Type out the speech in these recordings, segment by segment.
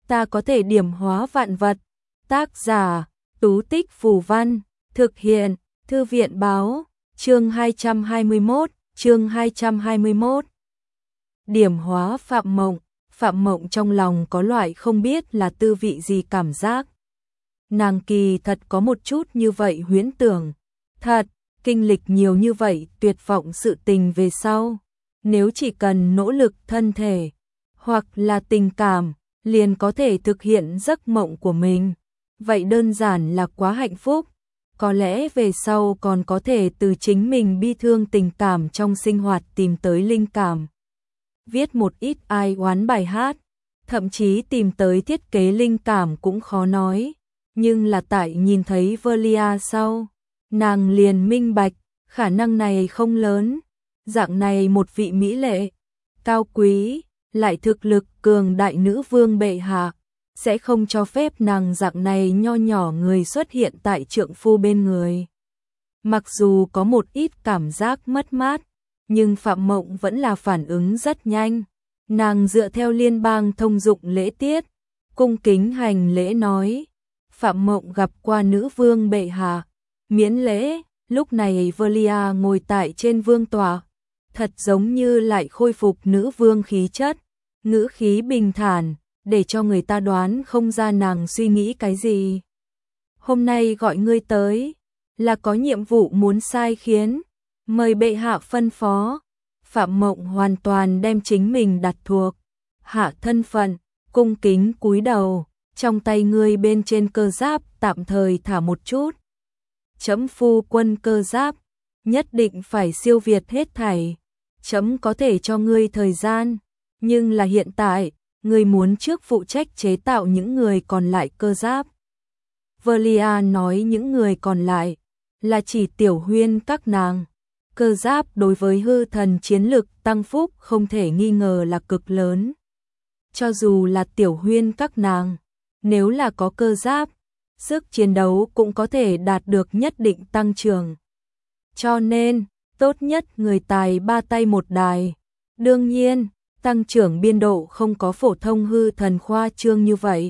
ta có thể điểm hóa vạn vật. Tác giả, Tú Tích Phù Văn, thực hiện, Thư viện Báo, chương 221, chương 221. Điểm hóa Phạm Mộng. Phạm Mộng trong lòng có loại không biết là tư vị gì cảm giác. Nàng kỳ thật có một chút như vậy huyễn tưởng. Thật, kinh lịch nhiều như vậy tuyệt vọng sự tình về sau. Nếu chỉ cần nỗ lực thân thể, hoặc là tình cảm, liền có thể thực hiện giấc mộng của mình. Vậy đơn giản là quá hạnh phúc. Có lẽ về sau còn có thể từ chính mình bi thương tình cảm trong sinh hoạt tìm tới linh cảm. Viết một ít ai oán bài hát, thậm chí tìm tới thiết kế linh cảm cũng khó nói. Nhưng là tại nhìn thấy Velia sau, nàng liền minh bạch, khả năng này không lớn. Dạng này một vị mỹ lệ, cao quý, lại thực lực cường đại nữ vương bệ hạ, sẽ không cho phép nàng dạng này nho nhỏ người xuất hiện tại trượng phu bên người. Mặc dù có một ít cảm giác mất mát, nhưng Phạm Mộng vẫn là phản ứng rất nhanh. Nàng dựa theo liên bang thông dụng lễ tiết, cung kính hành lễ nói, Phạm Mộng gặp qua nữ vương bệ hạ, miễn lễ. Lúc này Velia ngồi tại trên vương tọa, thật giống như lại khôi phục nữ vương khí chất, ngữ khí bình thản, để cho người ta đoán không ra nàng suy nghĩ cái gì. Hôm nay gọi ngươi tới, là có nhiệm vụ muốn sai khiến, mời bệ hạ phân phó. Phạm Mộng hoàn toàn đem chính mình đặt thuộc hạ thân phận, cung kính cúi đầu, trong tay ngươi bên trên cơ giáp tạm thời thả một chút. Chấm phu quân cơ giáp, nhất định phải siêu việt hết thảy. Chấm có thể cho ngươi thời gian, nhưng là hiện tại, ngươi muốn trước phụ trách chế tạo những người còn lại cơ giáp. Velia nói những người còn lại, là chỉ Tiểu Huyên các nàng. Cơ giáp đối với hư thần chiến lực tăng phúc không thể nghi ngờ là cực lớn. Cho dù là Tiểu Huyên các nàng, nếu là có cơ giáp, sức chiến đấu cũng có thể đạt được nhất định tăng trưởng. Cho nên, tốt nhất người tài ba tay một đài. Đương nhiên, tăng trưởng biên độ không có phổ thông hư thần khoa trương như vậy.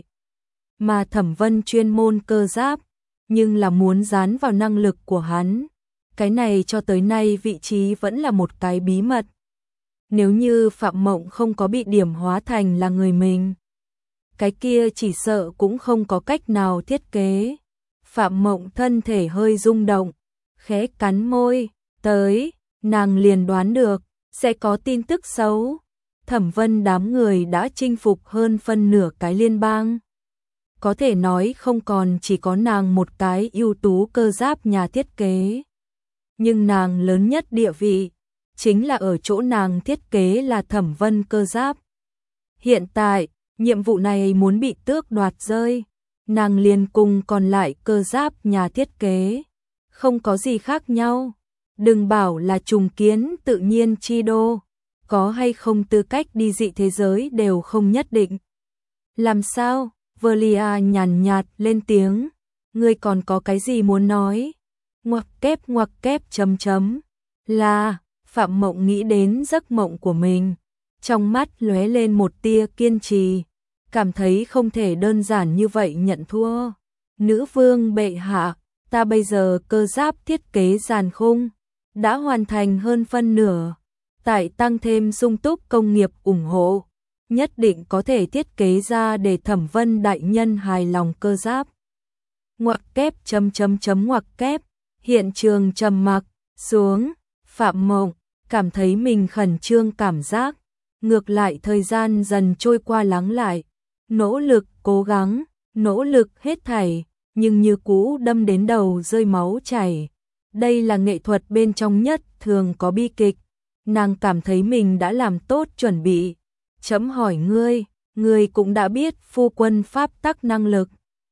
Mà Thẩm Vân chuyên môn cơ giáp, nhưng là muốn dán vào năng lực của hắn. Cái này cho tới nay vị trí vẫn là một cái bí mật. Nếu như Phạm Mộng không có bị điểm hóa thành là người mình, cái kia chỉ sợ cũng không có cách nào thiết kế. Phạm Mộng thân thể hơi rung động, khẽ cắn môi, tới, nàng liền đoán được, sẽ có tin tức xấu. Thẩm Vân đám người đã chinh phục hơn phân nửa cái liên bang. Có thể nói không còn chỉ có nàng một cái ưu tú cơ giáp nhà thiết kế. Nhưng nàng lớn nhất địa vị, chính là ở chỗ nàng thiết kế là Thẩm Vân cơ giáp. Hiện tại, nhiệm vụ này muốn bị tước đoạt rơi, nàng liền cùng còn lại cơ giáp nhà thiết kế. Không có gì khác nhau, đừng bảo là trùng kiến tự nhiên chi đô, có hay không tư cách đi dị thế giới đều không nhất định. Làm sao? Velia nhàn nhạt lên tiếng, ngươi còn có cái gì muốn nói? Ngoặc kép chấm. Là, Phạm Mộng nghĩ đến giấc mộng của mình, trong mắt lóe lên một tia kiên trì, cảm thấy không thể đơn giản như vậy nhận thua. Nữ vương bệ hạ, ta bây giờ cơ giáp thiết kế giàn khung đã hoàn thành hơn phân nửa, tại tăng thêm sung túc công nghiệp ủng hộ, nhất định có thể thiết kế ra để Thẩm Vân đại nhân hài lòng cơ giáp. Ngoặc kép ngoặc kép, hiện trường trầm mặc xuống. Phạm Mộng cảm thấy mình khẩn trương cảm giác, ngược lại thời gian dần trôi qua lắng lại, nỗ lực cố gắng, nỗ lực hết thảy, nhưng như cũ đâm đến đầu rơi máu chảy. Đây là nghệ thuật bên trong nhất thường có bi kịch. Nàng cảm thấy mình đã làm tốt chuẩn bị. Chấm hỏi ngươi cũng đã biết phu quân pháp tắc năng lực.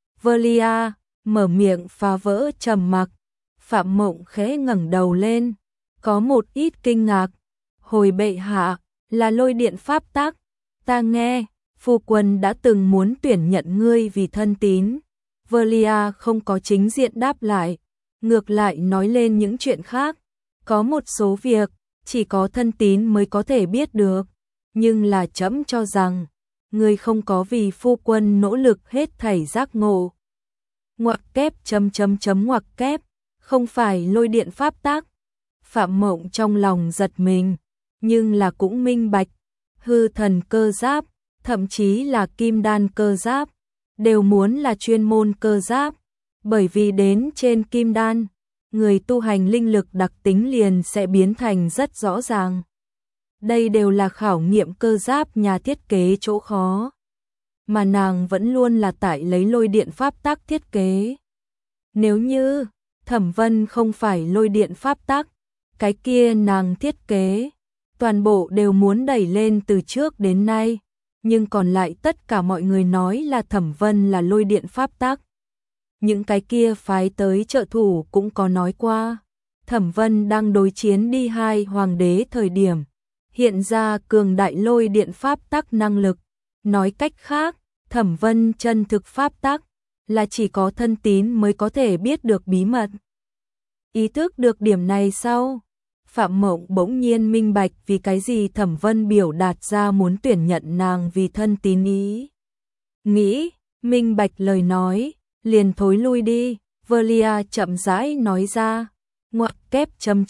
Velia mở miệng phá vỡ trầm mặc. Phạm Mộng khẽ ngẩng đầu lên, có một ít kinh ngạc. Hồi bệ hạ, là lôi điện pháp tắc. Ta nghe, phu quân đã từng muốn tuyển nhận ngươi vì thân tín. Velia không có chính diện đáp lại, ngược lại nói lên những chuyện khác. Có một số việc, chỉ có thân tín mới có thể biết được. Nhưng là chấm cho rằng, ngươi không có vì phu quân nỗ lực hết thảy giác ngộ. Ngoặc kép ngoặc kép, không phải lôi điện pháp tắc. Phạm Mộng trong lòng giật mình, nhưng là cũng minh bạch, hư thần cơ giáp, thậm chí là kim đan cơ giáp, đều muốn là chuyên môn cơ giáp, bởi vì đến trên kim đan, người tu hành linh lực đặc tính liền sẽ biến thành rất rõ ràng. Đây đều là khảo nghiệm cơ giáp nhà thiết kế chỗ khó, mà nàng vẫn luôn là tại lấy lôi điện pháp tắc thiết kế. Nếu như Thẩm Vân không phải lôi điện pháp tắc, cái kia nàng thiết kế, toàn bộ đều muốn đẩy lên từ trước đến nay, nhưng còn lại tất cả mọi người nói là Thẩm Vân là lôi điện pháp tắc. Những cái kia phái tới trợ thủ cũng có nói qua, Thẩm Vân đang đối chiến đi hai hoàng đế thời điểm, hiện ra cường đại lôi điện pháp tắc năng lực. Nói cách khác, Thẩm Vân chân thực pháp tắc là chỉ có thân tín mới có thể biết được bí mật. Ý thức được điểm này sau, Phạm Mộng bỗng nhiên minh bạch vì cái gì Thẩm Vân biểu đạt ra muốn tuyển nhận nàng vì thân tín ý. Nghĩ, minh bạch lời nói, liền thối lui đi, Velia chậm rãi nói ra, ngoặc kép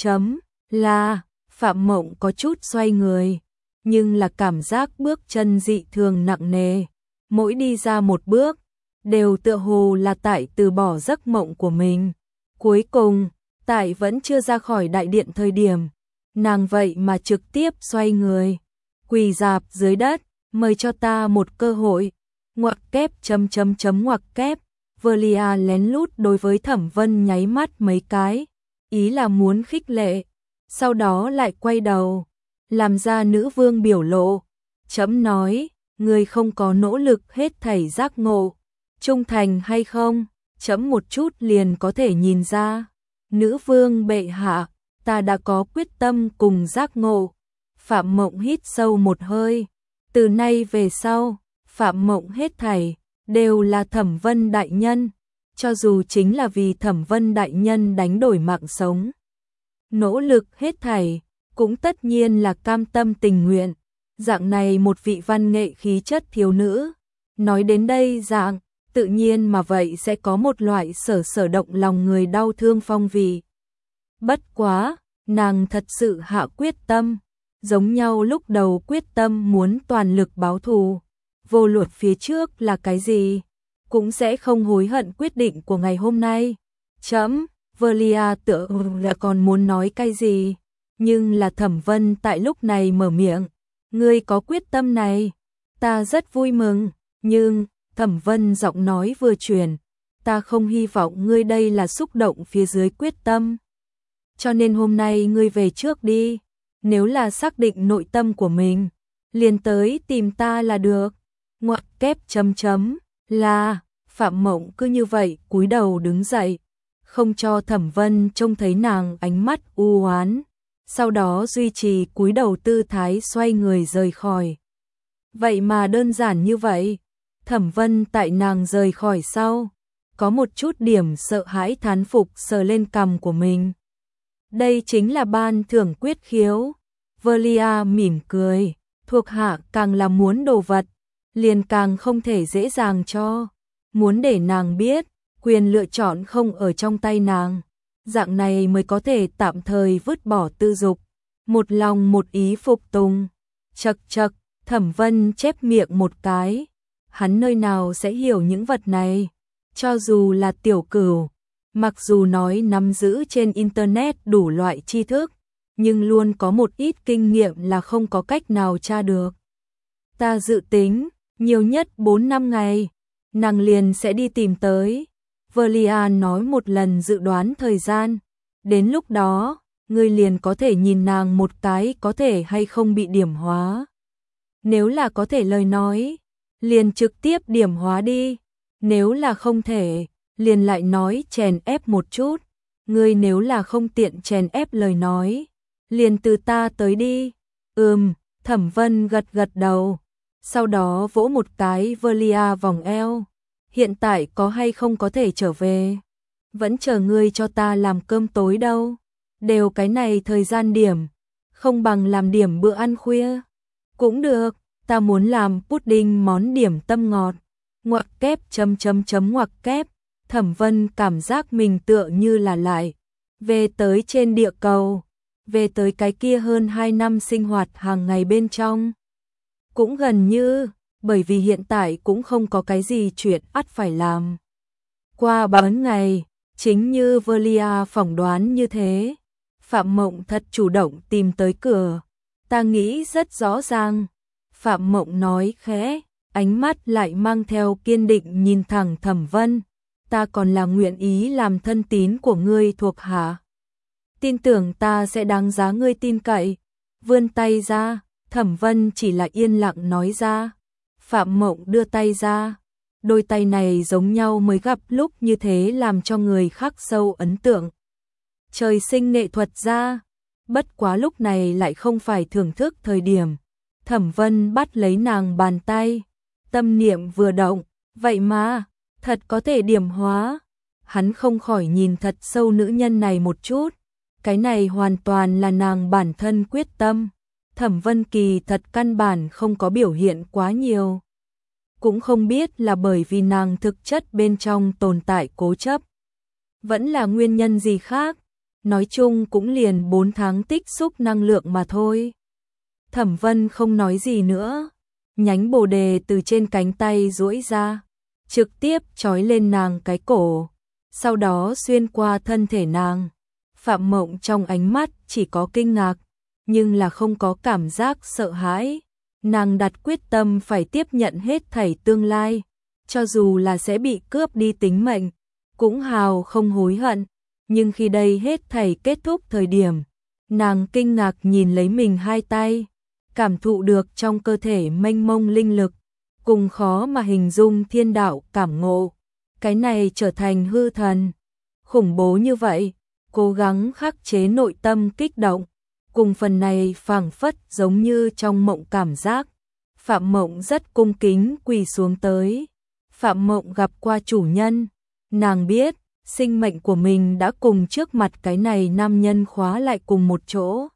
là, Phạm Mộng có chút xoay người, nhưng là cảm giác bước chân dị thường nặng nề, mỗi đi ra một bước, đều tựa hồ là tại từ bỏ giấc mộng của mình. Cuối cùng, tại vẫn chưa ra khỏi đại điện thời điểm, nàng vậy mà trực tiếp xoay người, quỳ rạp dưới đất, mời cho ta một cơ hội. Ngoặc kép ngoặc kép, Velia lén lút đối với Thẩm Vân nháy mắt mấy cái, ý là muốn khích lệ, sau đó lại quay đầu, làm ra nữ vương biểu lộ. Chấm nói, người không có nỗ lực hết thảy giác ngộ, trung thành hay không, chấm một chút liền có thể nhìn ra. Nữ vương bệ hạ, ta đã có quyết tâm cùng giác ngộ. Phạm Mộng hít sâu một hơi, từ nay về sau, Phạm Mộng hết thảy đều là Thẩm Vân đại nhân, cho dù chính là vì Thẩm Vân đại nhân đánh đổi mạng sống. Nỗ lực hết thảy, cũng tất nhiên là cam tâm tình nguyện. Dạng này một vị văn nghệ khí chất thiếu nữ, nói đến đây dạng, tự nhiên mà vậy sẽ có một loại sở động lòng người đau thương phong vị. Bất quá, nàng thật sự hạ quyết tâm, giống nhau lúc đầu quyết tâm muốn toàn lực báo thù, vô luận phía trước là cái gì, cũng sẽ không hối hận quyết định của ngày hôm nay. Chấm, Velia tựa là còn muốn nói cái gì, nhưng là Thẩm Vân tại lúc này mở miệng, ngươi có quyết tâm này, ta rất vui mừng, nhưng, Thẩm Vân giọng nói vừa chuyển, ta không hy vọng ngươi đây là xúc động phía dưới quyết tâm. Cho nên hôm nay ngươi về trước đi, nếu là xác định nội tâm của mình, liền tới tìm ta là được. Ngoặc kép là, Phạm Mộng cứ như vậy cúi đầu đứng dậy, không cho Thẩm Vân trông thấy nàng ánh mắt u oán, sau đó duy trì cúi đầu tư thái xoay người rời khỏi. Vậy mà đơn giản như vậy, Thẩm Vân tại nàng rời khỏi sau, có một chút điểm sợ hãi thán phục sờ lên cằm của mình. Đây chính là ban thưởng quyết khiếu. Velia mỉm cười, thuộc hạ càng là muốn đồ vật, liền càng không thể dễ dàng cho. Muốn để nàng biết, quyền lựa chọn không ở trong tay nàng. Dạng này mới có thể tạm thời vứt bỏ tư dục, một lòng một ý phục tùng. Chậc chậc, Thẩm Vân chép miệng một cái. Hắn nơi nào sẽ hiểu những vật này, cho dù là tiểu cửu, mặc dù nói nắm giữ trên internet đủ loại tri thức, nhưng luôn có một ít kinh nghiệm là không có cách nào tra được. Ta dự tính, nhiều nhất 4-5 ngày, nàng liền sẽ đi tìm tới. Velia nói một lần dự đoán thời gian, đến lúc đó, ngươi liền có thể nhìn nàng một cái có thể hay không bị điểm hóa. Nếu là có thể lời nói, liền trực tiếp điểm hóa đi, nếu là không thể, liền lại nói chèn ép một chút, ngươi nếu là không tiện chèn ép lời nói, liền từ ta tới đi. Thẩm Vân gật gật đầu, sau đó vỗ một cái Velia vòng eo, hiện tại có hay không có thể trở về, vẫn chờ ngươi cho ta làm cơm tối đâu, đều cái này thời gian điểm, không bằng làm điểm bữa ăn khuya, cũng được. ta muốn làm pudding món điểm tâm ngọt. Ngoặc kép ngoặc kép. Thẩm Vân cảm giác mình tựa như là lại về tới trên địa cầu, về tới cái kia hơn 2 năm sinh hoạt hàng ngày bên trong. Cũng gần như, bởi vì hiện tại cũng không có cái gì chuyện ắt phải làm. Qua 4 ngày, chính như Velia phỏng đoán như thế, Phạm Mộng thật chủ động tìm tới cửa. Ta nghĩ rất rõ ràng. Phạm Mộng nói khẽ, ánh mắt lại mang theo kiên định nhìn thẳng Thẩm Vân. Ta còn là nguyện ý làm thân tín của ngươi thuộc hạ. Tin tưởng ta sẽ đáng giá ngươi tin cậy. Vươn tay ra, Thẩm Vân chỉ là yên lặng nói ra. Phạm Mộng đưa tay ra. Đôi tay này giống nhau mới gặp lúc như thế làm cho người khắc sâu ấn tượng. Trời sinh nghệ thuật ra, bất quá lúc này lại không phải thưởng thức thời điểm. Thẩm Vân bắt lấy nàng bàn tay, tâm niệm vừa động, vậy mà, thật có thể điểm hóa. Hắn không khỏi nhìn thật sâu nữ nhân này một chút, cái này hoàn toàn là nàng bản thân quyết tâm. Thẩm Vân Kỳ thật căn bản không có biểu hiện quá nhiều. Cũng không biết là bởi vì nàng thực chất bên trong tồn tại cố chấp, vẫn là nguyên nhân gì khác. Nói chung cũng liền 4 tháng tích xúc năng lượng mà thôi. Thẩm Vân không nói gì nữa. Nhánh bồ đề từ trên cánh tay duỗi ra, trực tiếp trói lên nàng cái cổ, sau đó xuyên qua thân thể nàng. Phạm Mộng trong ánh mắt chỉ có kinh ngạc, nhưng là không có cảm giác sợ hãi. Nàng đặt quyết tâm phải tiếp nhận hết thảy tương lai, cho dù là sẽ bị cướp đi tính mệnh, cũng hào không hối hận. Nhưng khi đây hết thảy kết thúc thời điểm, nàng kinh ngạc nhìn lấy mình hai tay, cảm thụ được trong cơ thể mênh mông linh lực, cùng khó mà hình dung thiên đạo cảm ngộ. Cái này trở thành hư thần, khủng bố như vậy, cố gắng khắc chế nội tâm kích động, cùng phần này phảng phất giống như trong mộng cảm giác. Phạm Mộng rất cung kính quỳ xuống tới. Phạm Mộng gặp qua chủ nhân, nàng biết sinh mệnh của mình đã cùng trước mặt cái này nam nhân khóa lại cùng một chỗ.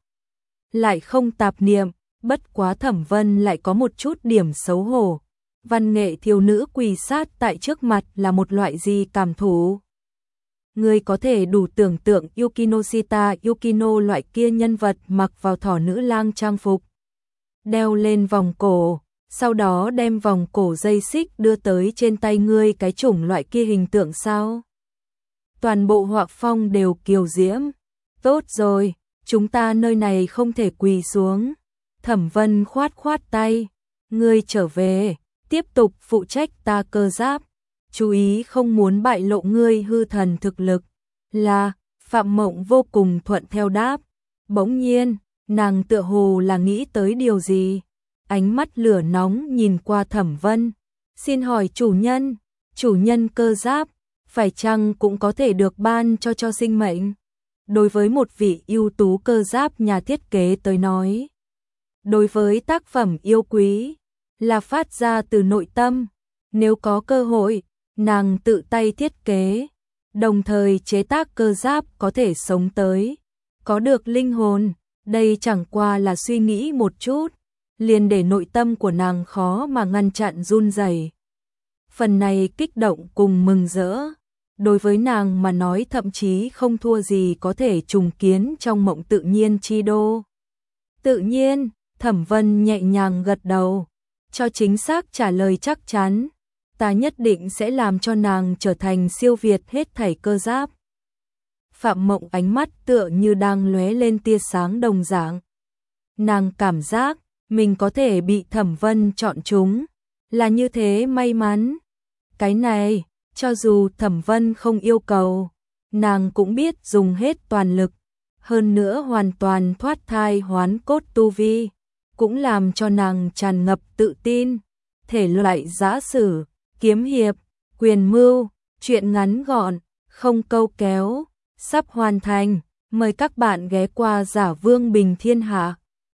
Lại không tạp niệm, bất quá Thẩm Vân lại có một chút điểm xấu hổ. Văn nghệ thiếu nữ quỳ sát tại trước mặt là một loại gì cảm thụ? Người có thể đủ tưởng tượng Yukinoshita Yukino loại kia nhân vật mặc vào thỏ nữ lang trang phục, đeo lên vòng cổ, sau đó đem vòng cổ dây xích đưa tới trên tay ngươi cái chủng loại kia hình tượng sao? Toàn bộ họa phong đều kiều diễm. Tốt rồi, chúng ta nơi này không thể quỳ xuống. Thẩm Vân khoát khoát tay. Ngươi trở về, tiếp tục phụ trách ta cơ giáp. Chú ý không muốn bại lộ ngươi hư thần thực lực. Là, Phạm Mộng vô cùng thuận theo đáp. Bỗng nhiên, nàng tựa hồ là nghĩ tới điều gì. Ánh mắt lửa nóng nhìn qua Thẩm Vân. Xin hỏi chủ nhân cơ giáp, phải chăng cũng có thể được ban cho sinh mệnh? Đối với một vị ưu tú cơ giáp nhà thiết kế tới nói, đối với tác phẩm yêu quý, là phát ra từ nội tâm. Nếu có cơ hội, nàng tự tay thiết kế, đồng thời chế tác cơ giáp có thể sống tới, có được linh hồn. Đây chẳng qua là suy nghĩ một chút, liền để nội tâm của nàng khó mà ngăn chặn run rẩy. Phần này kích động cùng mừng rỡ, đối với nàng mà nói thậm chí không thua gì có thể trùng kiến trong mộng tự nhiên chi đô. Tự nhiên, Thẩm Vân nhẹ nhàng gật đầu, cho chính xác trả lời chắc chắn. Ta nhất định sẽ làm cho nàng trở thành siêu việt hết thảy cơ giáp. Phạm Mộng ánh mắt tựa như đang lóe lên tia sáng đồng dạng. Nàng cảm giác mình có thể bị Thẩm Vân chọn chúng, là như thế may mắn. Cái này, cho dù Thẩm Vân không yêu cầu, nàng cũng biết dùng hết toàn lực, hơn nữa hoàn toàn thoát thai hoán cốt tu vi, cũng làm cho nàng tràn ngập tự tin. Thể loại giã sử, kiếm hiệp, quyền mưu, truyện ngắn gọn, không câu kéo, sắp hoàn thành. Mời các bạn ghé qua Giả Vương Bình Thiên Hạ.